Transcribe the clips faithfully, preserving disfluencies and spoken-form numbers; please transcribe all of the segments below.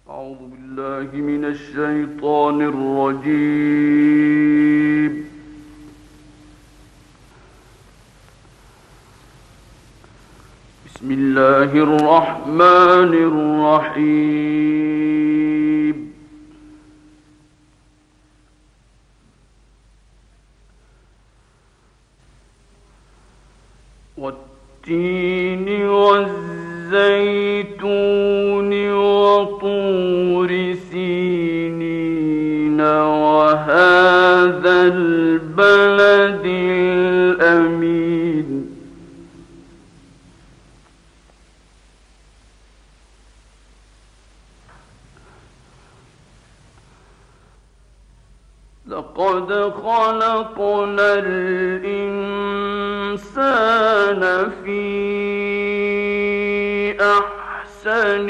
أعوذ بالله من الشيطان الرجيم. بسم الله الرحمن الرحيم. والتين والزيتون وطور سينين وهذا البلد الأمين. لقد خلقنا الإنسان في أحسن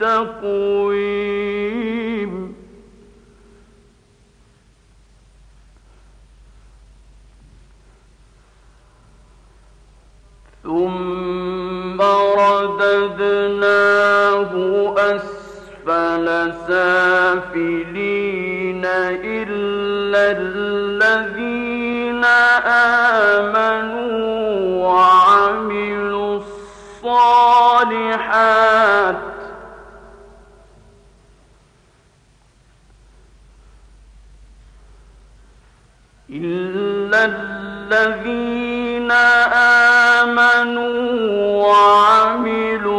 تقويم. ثم رددناه أسفل سافلين إلا الذين آمنوا وعملوا الصالحات إلا الذين آمنوا وعملوا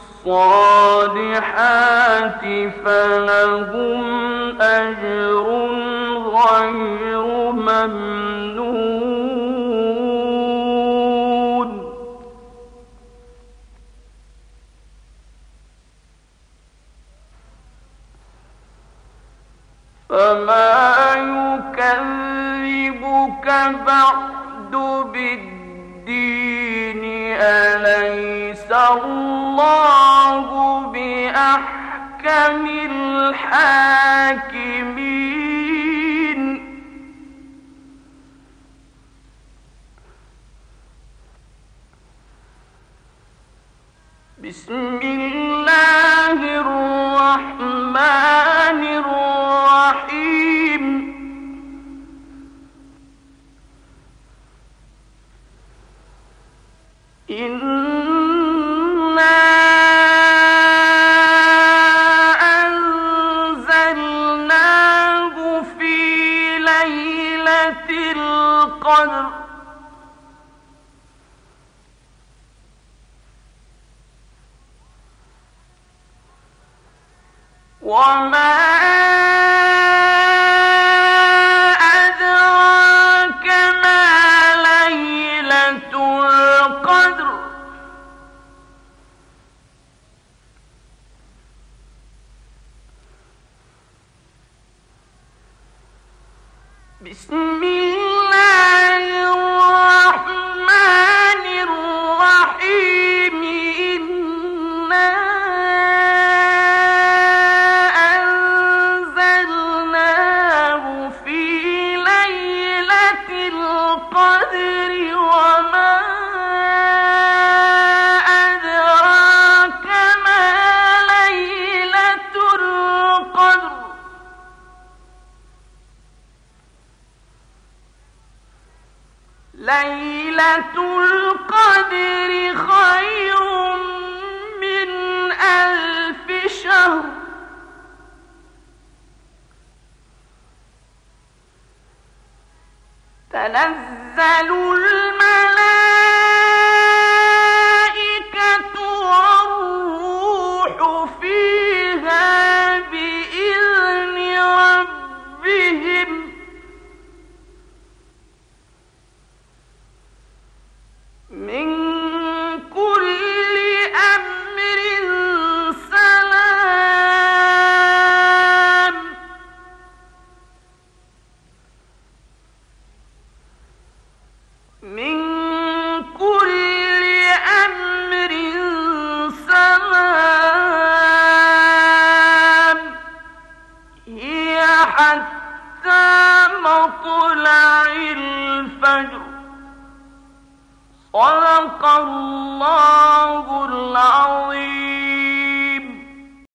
الصالحات فلهم أجر غير ممنون. فما يكذبك بعد بالدين أليس الله بأحكم الحاكمين. بسم الله الرحمن الرحيم. إنا أنزلناه في ليلة القدر وما أدراك ما ليلة القدر. بسم الله الرحمن الرحيم. إنا أنزلناه في ليلة القدر وما أدراك ما ليلة القدر. ليلة القدر خير من ألف شهر. تنزل الملائكة والروح فيها بإذن ربهم من كل أمر سلام. من كل أمر سلام هي حتى مطلع الفجر. صدق الله العظيم.